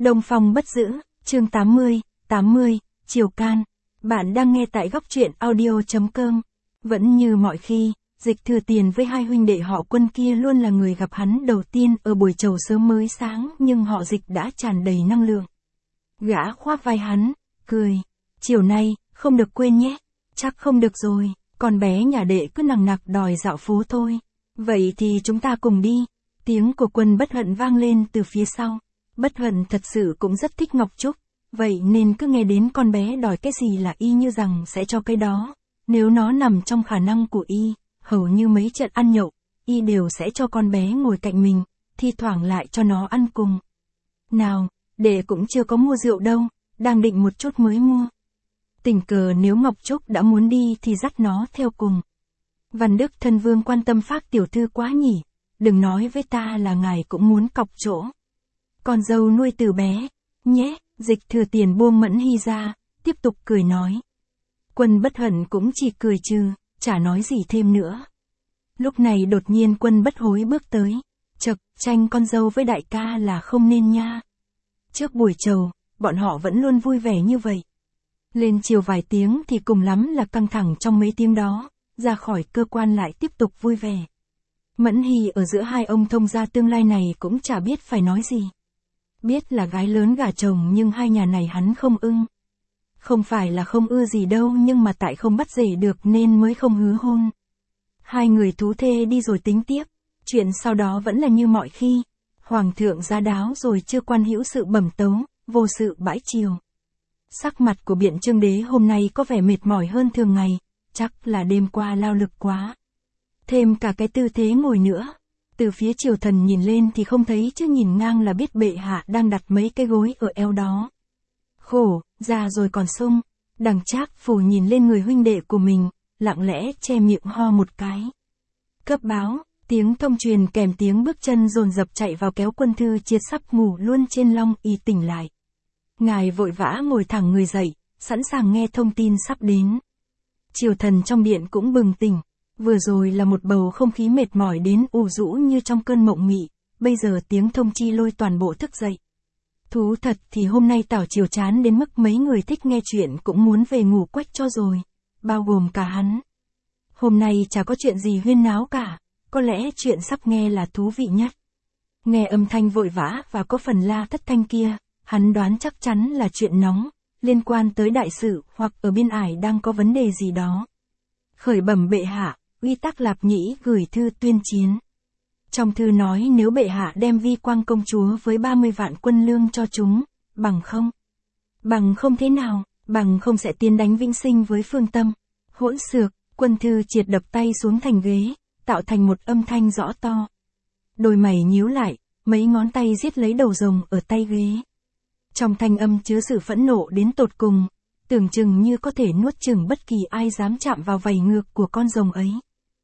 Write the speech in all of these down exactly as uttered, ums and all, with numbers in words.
Đông Phong bất giữ, chương tám mươi, tám mươi, Triều Can. Bạn đang nghe tại góc truyện audio chấm com. Vẫn như mọi khi, Dịch Thừa Tiền với hai huynh đệ họ Quân kia luôn là người gặp hắn đầu tiên ở buổi chầu sớm mới sáng, nhưng họ Dịch đã tràn đầy năng lượng. Gã khoác vai hắn, cười. Chiều nay, không được quên nhé. Chắc không được rồi, con bé nhà đệ cứ nằng nặc đòi dạo phố thôi. Vậy thì chúng ta cùng đi. Tiếng của Quân Bất Hận vang lên từ phía sau. Bất Hận thật sự cũng rất thích Ngọc Trúc, vậy nên cứ nghe đến con bé đòi cái gì là y như rằng sẽ cho cái đó. Nếu nó nằm trong khả năng của y, hầu như mấy trận ăn nhậu, y đều sẽ cho con bé ngồi cạnh mình, thi thoảng lại cho nó ăn cùng. Nào, đệ cũng chưa có mua rượu đâu, đang định một chút mới mua. Tình cờ nếu Ngọc Trúc đã muốn đi thì dắt nó theo cùng. Văn Đức thân vương quan tâm Phác tiểu thư quá nhỉ, đừng nói với ta là ngài cũng muốn cọc chỗ. Con dâu nuôi từ bé, nhé. Dịch Thừa Tiền buông Mẫn Hy ra, tiếp tục cười nói. Quân Bất Hận cũng chỉ cười trừ, chả nói gì thêm nữa. Lúc này đột nhiên Quân Bất Hối bước tới. Chậc, tranh con dâu với đại ca là không nên nha. Trước buổi chầu, bọn họ vẫn luôn vui vẻ như vậy. Lên chiều vài tiếng thì cùng lắm là căng thẳng trong mấy tiếng đó, ra khỏi cơ quan lại tiếp tục vui vẻ. Mẫn Hy ở giữa hai ông thông gia tương lai này cũng chả biết phải nói gì. Biết là gái lớn gả chồng nhưng hai nhà này hắn không ưng. Không phải là không ưa gì đâu, nhưng mà tại không bắt rể được nên mới không hứa hôn. Hai người thú thê đi rồi tính tiếp, chuyện sau đó vẫn là như mọi khi. Hoàng thượng giá đáo rồi chưa quan hữu sự bẩm tấu, vô sự bãi triều. Sắc mặt của Biện Trương Đế hôm nay có vẻ mệt mỏi hơn thường ngày, chắc là đêm qua lao lực quá. Thêm cả cái tư thế ngồi nữa. Từ phía triều thần nhìn lên thì không thấy, chứ nhìn ngang là biết bệ hạ đang đặt mấy cái gối ở eo đó. Khổ, già rồi còn sung. Đằng Trác Phù nhìn lên người huynh đệ của mình, lặng lẽ che miệng ho một cái. Cấp báo, tiếng thông truyền kèm tiếng bước chân dồn dập chạy vào kéo Quân Thư Triệt sắp ngủ luôn trên long y tỉnh lại. Ngài vội vã ngồi thẳng người dậy, sẵn sàng nghe thông tin sắp đến. Triều thần trong điện cũng bừng tỉnh. Vừa rồi là một bầu không khí mệt mỏi đến ù rũ như trong cơn mộng mị, bây giờ tiếng thông chi lôi toàn bộ thức dậy. Thú thật thì hôm nay tảo triều chán đến mức mấy người thích nghe chuyện cũng muốn về ngủ quách cho rồi, bao gồm cả hắn. Hôm nay chả có chuyện gì huyên náo cả, có lẽ chuyện sắp nghe là thú vị nhất. Nghe âm thanh vội vã và có phần la thất thanh kia, hắn đoán chắc chắn là chuyện nóng, liên quan tới đại sự hoặc ở biên ải đang có vấn đề gì đó. Khởi bẩm bệ hạ. Uy Tắc Lạp Nhĩ gửi thư tuyên chiến. Trong thư nói nếu bệ hạ đem Vi Quang công chúa với ba mươi vạn quân lương cho chúng, bằng không. Bằng không thế nào, bằng không sẽ tiến đánh Vĩnh Sinh với Phương Tâm. Hỗn xược, Quân Thư Triệt đập tay xuống thành ghế, tạo thành một âm thanh rõ to. Đôi mày nhíu lại, mấy ngón tay giết lấy đầu rồng ở tay ghế. Trong thanh âm chứa sự phẫn nộ đến tột cùng, tưởng chừng như có thể nuốt chửng bất kỳ ai dám chạm vào vảy ngược của con rồng ấy.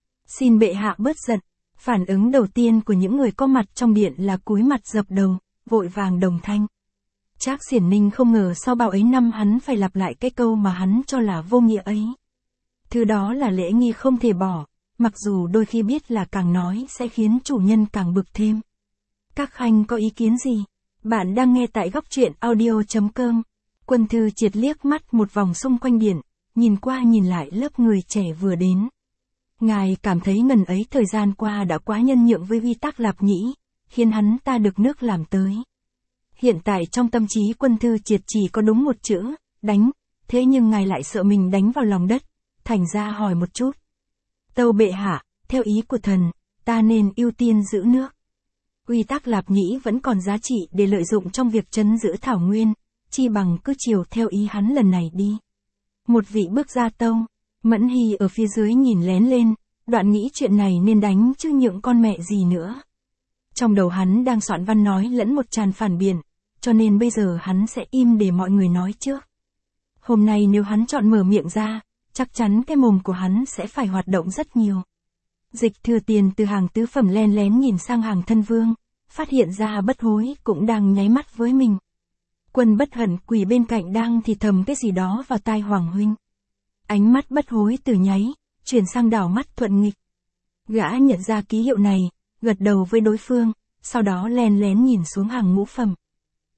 Xin bệ hạ bớt giận. Phản ứng đầu tiên của những người có mặt trong điện là cúi mặt dập đầu, vội vàng đồng thanh. Trác Xiển Ninh không ngờ sau bao ấy năm hắn phải lặp lại cái câu mà hắn cho là vô nghĩa ấy. Thứ đó là lễ nghi không thể bỏ, mặc dù đôi khi biết là càng nói sẽ khiến chủ nhân càng bực thêm. Các khanh có ý kiến gì? Bạn đang nghe tại góc truyện audio chấm com. Quân Thư Triệt liếc mắt một vòng xung quanh điện, nhìn qua nhìn lại lớp người trẻ vừa đến. Ngài cảm thấy ngần ấy thời gian qua đã quá nhân nhượng với Uy Tắc Lạp Nhĩ, khiến hắn ta được nước làm tới. Hiện tại trong tâm trí Quân Thư Triệt chỉ có đúng một chữ, đánh, thế nhưng ngài lại sợ mình đánh vào lòng đất, thành ra hỏi một chút. Tâu bệ hạ, theo ý của thần, ta nên ưu tiên giữ nước. Uy Tắc Lạp Nhĩ vẫn còn giá trị để lợi dụng trong việc trấn giữ Thảo Nguyên, chi bằng cứ chiều theo ý hắn lần này đi. Một vị bước ra tâu. Mẫn Hy ở phía dưới nhìn lén lên, đoạn nghĩ chuyện này nên đánh chứ nhượng con mẹ gì nữa. Trong đầu hắn đang soạn văn nói lẫn một tràn phản biện, cho nên bây giờ hắn sẽ im để mọi người nói trước. Hôm nay nếu hắn chọn mở miệng ra, chắc chắn cái mồm của hắn sẽ phải hoạt động rất nhiều. Dịch Thừa Tiền từ hàng tứ phẩm len lén nhìn sang hàng thân vương, phát hiện ra Bất Hối cũng đang nháy mắt với mình. Quân Bất Hận quỳ bên cạnh đang thì thầm cái gì đó vào tai Hoàng huynh. Ánh mắt Bất Hối từ nháy, chuyển sang đảo mắt Thuận Nghịch. Gã nhận ra ký hiệu này, gật đầu với đối phương, sau đó len lén nhìn xuống hàng ngũ phẩm.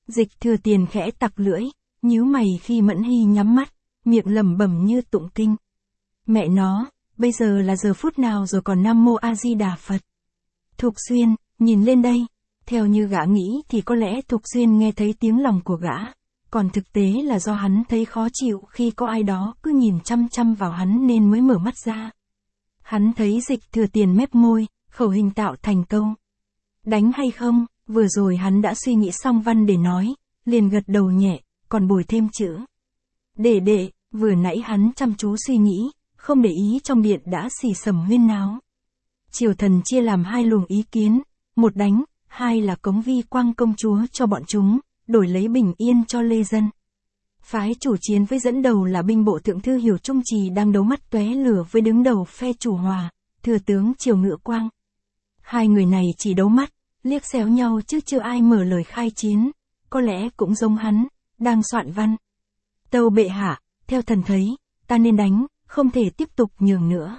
Dịch Thừa Tiền khẽ tặc lưỡi, nhíu mày khi Mẫn Hy nhắm mắt, miệng lẩm bẩm như tụng kinh. Mẹ nó, bây giờ là giờ phút nào rồi còn Nam Mô A Di Đà Phật. Thục Xuyên, nhìn lên đây. Theo như gã nghĩ thì có lẽ Thục Xuyên nghe thấy tiếng lòng của gã, còn thực tế là do hắn thấy khó chịu khi có ai đó cứ nhìn chăm chăm vào hắn nên mới mở mắt ra. Hắn thấy Dịch Thừa Tiền mép môi, khẩu hình tạo thành câu. Đánh hay không, vừa rồi hắn đã suy nghĩ xong văn để nói, liền gật đầu nhẹ, còn bồi thêm chữ. Để đệ, vừa nãy hắn chăm chú suy nghĩ, không để ý trong điện đã xì xầm huyên náo. Triều thần chia làm hai luồng ý kiến, một đánh, hai là cống vi quang công chúa cho bọn chúng, đổi lấy bình yên cho lê dân. Phái chủ chiến với dẫn đầu là binh bộ thượng thư Hiểu Trung Trì đang đấu mắt tóe lửa với đứng đầu phe chủ hòa, thừa tướng Triều Ngự Quang. Hai người này chỉ đấu mắt, liếc xéo nhau chứ chưa ai mở lời khai chiến, có lẽ cũng giống hắn, đang soạn văn. Tâu bệ hạ, theo thần thấy, ta nên đánh, không thể tiếp tục nhường nữa.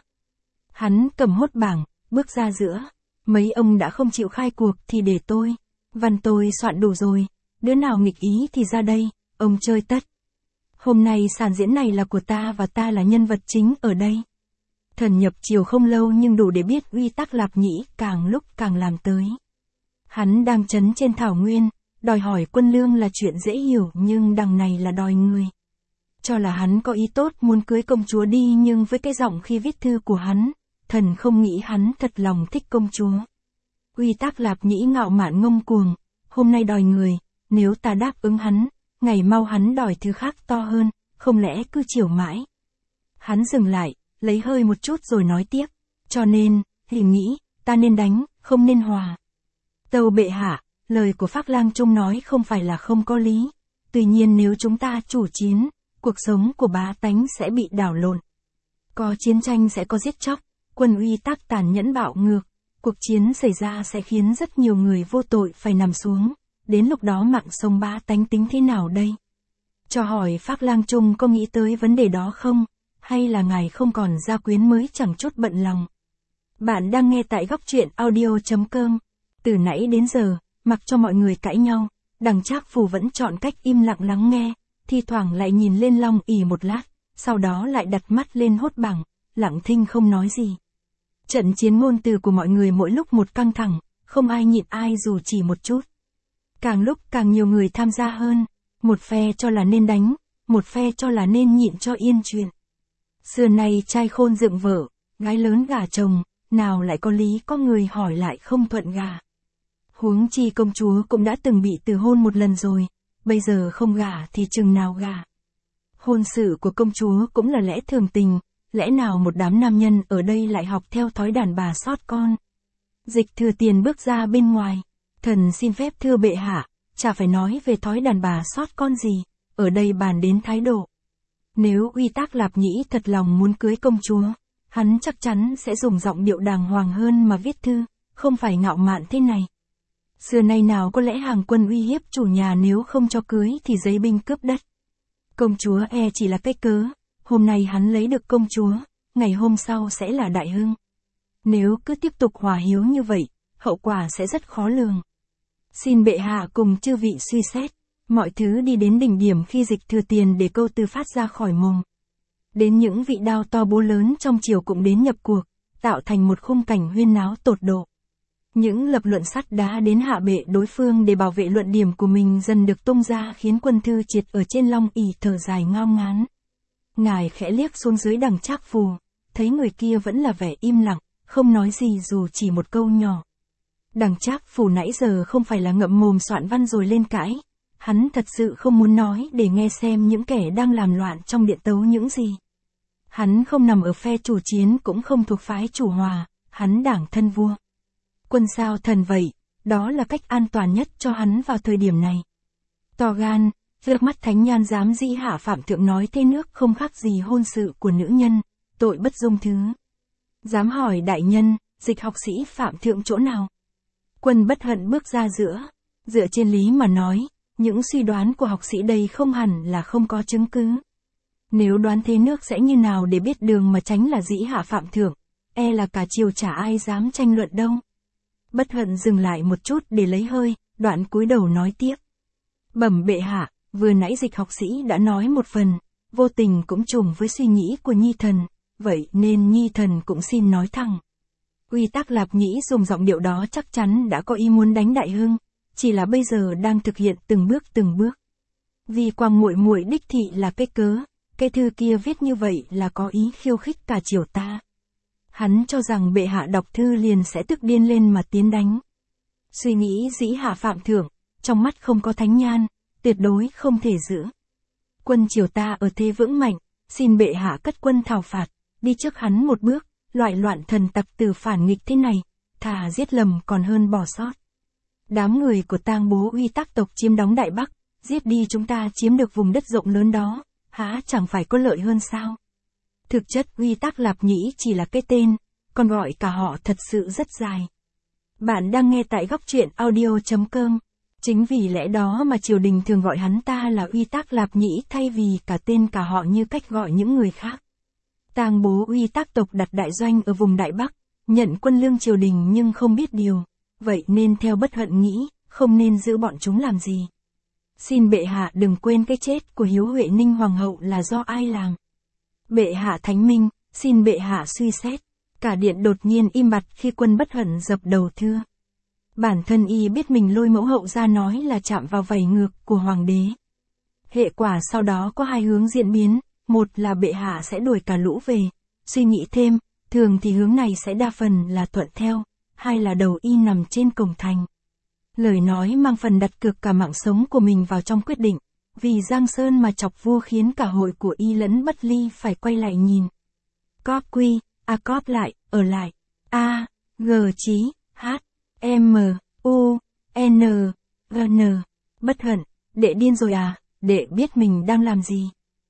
Hắn cầm hốt bảng, bước ra giữa. Mấy ông đã không chịu khai cuộc thì để tôi. Văn tôi soạn đủ rồi, đứa nào nghịch ý thì ra đây, ông chơi tất. Hôm nay sàn diễn này là của ta và ta là nhân vật chính ở đây. Thần nhập triều không lâu nhưng đủ để biết uy tắc Lạp Nhĩ càng lúc càng làm tới. Hắn đang trấn trên thảo nguyên, đòi hỏi quân lương là chuyện dễ hiểu nhưng đằng này là đòi người. Cho là hắn có ý tốt muốn cưới công chúa đi nhưng với cái giọng khi viết thư của hắn, thần không nghĩ hắn thật lòng thích công chúa. Uy tắc Lạp Nhĩ ngạo mạn ngông cuồng, hôm nay đòi người, nếu ta đáp ứng hắn, ngày mau hắn đòi thứ khác to hơn, không lẽ cứ chiều mãi. Hắn dừng lại, lấy hơi một chút rồi nói tiếp, cho nên, thì nghĩ, ta nên đánh, không nên hòa. Tâu bệ hạ, lời của Phác Lang Trung nói không phải là không có lý, tuy nhiên nếu chúng ta chủ chiến, cuộc sống của bá tánh sẽ bị đảo lộn. Có chiến tranh sẽ có giết chóc, quân uy tắc tàn nhẫn bạo ngược, cuộc chiến xảy ra sẽ khiến rất nhiều người vô tội phải nằm xuống, đến lúc đó mạng sống bá tánh tính thế nào đây? Cho hỏi Phác Lang Trung có nghĩ tới vấn đề đó không, hay là ngài không còn gia quyến mới chẳng chút bận lòng? Bạn đang nghe tại góc truyện audio chấm com. Từ nãy đến giờ, mặc cho mọi người cãi nhau, đằng Trác Phù vẫn chọn cách im lặng lắng nghe, thi thoảng lại nhìn lên Long ỉ một lát, sau đó lại đặt mắt lên hốt bảng, lặng thinh không nói gì. Trận chiến ngôn từ của mọi người mỗi lúc một căng thẳng, không ai nhịn ai dù chỉ một chút. Càng lúc càng nhiều người tham gia hơn, một phe cho là nên đánh, một phe cho là nên nhịn cho yên chuyện. Xưa nay trai khôn dựng vợ, gái lớn gả chồng, nào lại có lý có người hỏi lại không thuận gả. Huống chi công chúa cũng đã từng bị từ hôn một lần rồi, bây giờ không gả thì chừng nào gả. Hôn sự của công chúa cũng là lẽ thường tình, lẽ nào một đám nam nhân ở đây lại học theo thói đàn bà sót con. Dịch Thừa Tiền bước ra bên ngoài, thần xin phép thưa bệ hạ, chả phải nói về thói đàn bà sót con gì, ở đây bàn đến thái độ. Nếu uy tắc Lạp Nhĩ thật lòng muốn cưới công chúa, hắn chắc chắn sẽ dùng giọng điệu đàng hoàng hơn mà viết thư, không phải ngạo mạn thế này. Xưa nay nào có lẽ hàng quân uy hiếp chủ nhà nếu không cho cưới thì giấy binh cướp đất. Công chúa e chỉ là cái cớ, hôm nay hắn lấy được công chúa, ngày hôm sau sẽ là đại hưng. Nếu cứ tiếp tục hòa hiếu như vậy, hậu quả sẽ rất khó lường. Xin bệ hạ cùng chư vị suy xét, mọi thứ đi đến đỉnh điểm khi Dịch Thừa Tiền để câu từ phát ra khỏi mồm. Đến những vị đao to búa lớn trong triều cũng đến nhập cuộc, tạo thành một khung cảnh huyên náo tột độ. Những lập luận sắt đá đến hạ bệ đối phương để bảo vệ luận điểm của mình dần được tung ra khiến quân thư triệt ở trên Long ỉ thở dài ngao ngán. Ngài khẽ liếc xuống dưới đằng Trác Phù, thấy người kia vẫn là vẻ im lặng, không nói gì dù chỉ một câu nhỏ. Đằng Trác Phù nãy giờ không phải là ngậm mồm soạn văn rồi lên cãi, hắn thật sự không muốn nói để nghe xem những kẻ đang làm loạn trong điện tấu những gì. Hắn không nằm ở phe chủ chiến cũng không thuộc phái chủ hòa, hắn đảng thân vua. Quân sao thần vậy, đó là cách an toàn nhất cho hắn vào thời điểm này. To gan, lược mắt thánh nhan dám dĩ hạ phạm thượng nói thế nước không khác gì hôn sự của nữ nhân, tội bất dung thứ. Dám hỏi đại nhân, Dịch học sĩ phạm thượng chỗ nào? Quân bất hận bước ra giữa, dựa trên lý mà nói, những suy đoán của học sĩ đây không hẳn là không có chứng cứ. Nếu đoán thế nước sẽ như nào để biết đường mà tránh là dĩ hạ phạm thượng, e là cả triều chả ai dám tranh luận đâu. Bất hận dừng lại một chút để lấy hơi, đoạn cúi đầu nói tiếp. Bẩm bệ hạ, vừa nãy Dịch học sĩ đã nói một phần, vô tình cũng trùng với suy nghĩ của Nhi thần, vậy nên Nhi thần cũng xin nói thẳng. Uy Tắc Lạp Nhĩ dùng giọng điệu đó chắc chắn đã có ý muốn đánh Đại Hưng, chỉ là bây giờ đang thực hiện từng bước từng bước. Vì Quang muội muội đích thị là cái cớ, cái thư kia viết như vậy là có ý khiêu khích cả triều ta. Hắn cho rằng bệ hạ đọc thư liền sẽ tức điên lên mà tiến đánh. Suy nghĩ dĩ hạ phạm thượng, trong mắt không có thánh nhan, tuyệt đối không thể giữ. Quân triều ta ở thế vững mạnh, xin bệ hạ cất quân thảo phạt, đi trước hắn một bước, loại loạn thần tặc từ phản nghịch thế này, thà giết lầm còn hơn bỏ sót. Đám người của Tang Bố Uy Tắc tộc chiếm đóng Đại Bắc, giết đi chúng ta chiếm được vùng đất rộng lớn đó, há chẳng phải có lợi hơn sao? Thực chất Uy Tắc Lạp Nhĩ chỉ là cái tên, còn gọi cả họ thật sự rất dài. Bạn đang nghe tại góc truyện audio chấm com. Chính vì lẽ đó mà triều đình thường gọi hắn ta là Uy Tắc Lạp Nhĩ thay vì cả tên cả họ như cách gọi những người khác. Tang Bố Uy Tắc tộc đặt đại doanh ở vùng Đại Bắc, nhận quân lương triều đình nhưng không biết điều, vậy nên theo Bất Hận nghĩ, không nên giữ bọn chúng làm gì. Xin bệ hạ đừng quên cái chết của Hiếu Huệ Ninh Hoàng hậu là do ai làm. Bệ hạ thánh minh, xin bệ hạ suy xét. Cả điện đột nhiên im bặt khi quân Bất Hận dập đầu thưa. Bản thân y biết mình lôi mẫu hậu ra nói là chạm vào vảy ngược của hoàng đế. Hệ quả sau đó có hai hướng diễn biến, một là bệ hạ sẽ đuổi cả lũ về, suy nghĩ thêm, thường thì hướng này sẽ đa phần là thuận theo, hai là đầu y nằm trên cổng thành. Lời nói mang phần đặt cược cả mạng sống của mình vào trong quyết định, vì Giang Sơn mà chọc vua khiến cả hội của y lẫn Bất Ly phải quay lại nhìn. Cóp quy, a cóp lại, ở lại, a, g chí, h, m, u, n, g n, Bất Hận, đệ điên rồi à, đệ biết mình đang làm gì.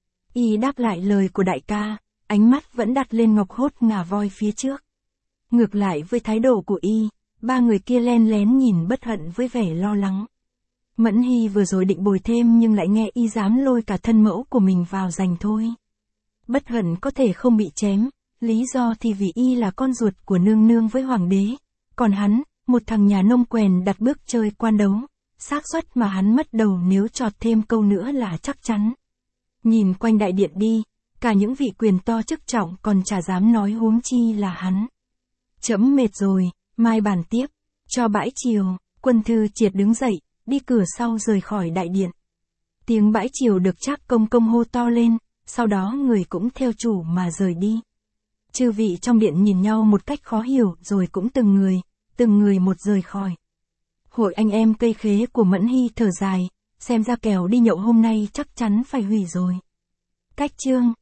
Y đáp lại lời của đại ca, ánh mắt vẫn đặt lên ngọc hốt ngà voi phía trước. Ngược lại với thái độ của y, ba người kia len lén nhìn Bất Hận với vẻ lo lắng. Mẫn Hy vừa rồi định bồi thêm nhưng lại nghe y dám lôi cả thân mẫu của mình vào giành thôi. Bất Hận có thể không bị chém, lý do thì vì y là con ruột của nương nương với hoàng đế, còn hắn, một thằng nhà nông quèn đặt bước chơi quan đấu, xác suất mà hắn mất đầu nếu chọt thêm câu nữa là chắc chắn. Nhìn quanh đại điện đi, cả những vị quyền to chức trọng còn chả dám nói huống chi là hắn. Chấm mệt rồi, mai bàn tiếp, cho bãi chiều, Quân Thư Triệt đứng dậy, đi cửa sau rời khỏi đại điện. Tiếng bãi chiều được Trác Công Công hô to lên, sau đó người cũng theo chủ mà rời đi. Chư vị trong điện nhìn nhau một cách khó hiểu rồi cũng từng người, từng người một rời khỏi. Hội anh em cây khế của Mẫn Hy thở dài, xem ra kèo đi nhậu hôm nay chắc chắn phải hủy rồi. Cách chương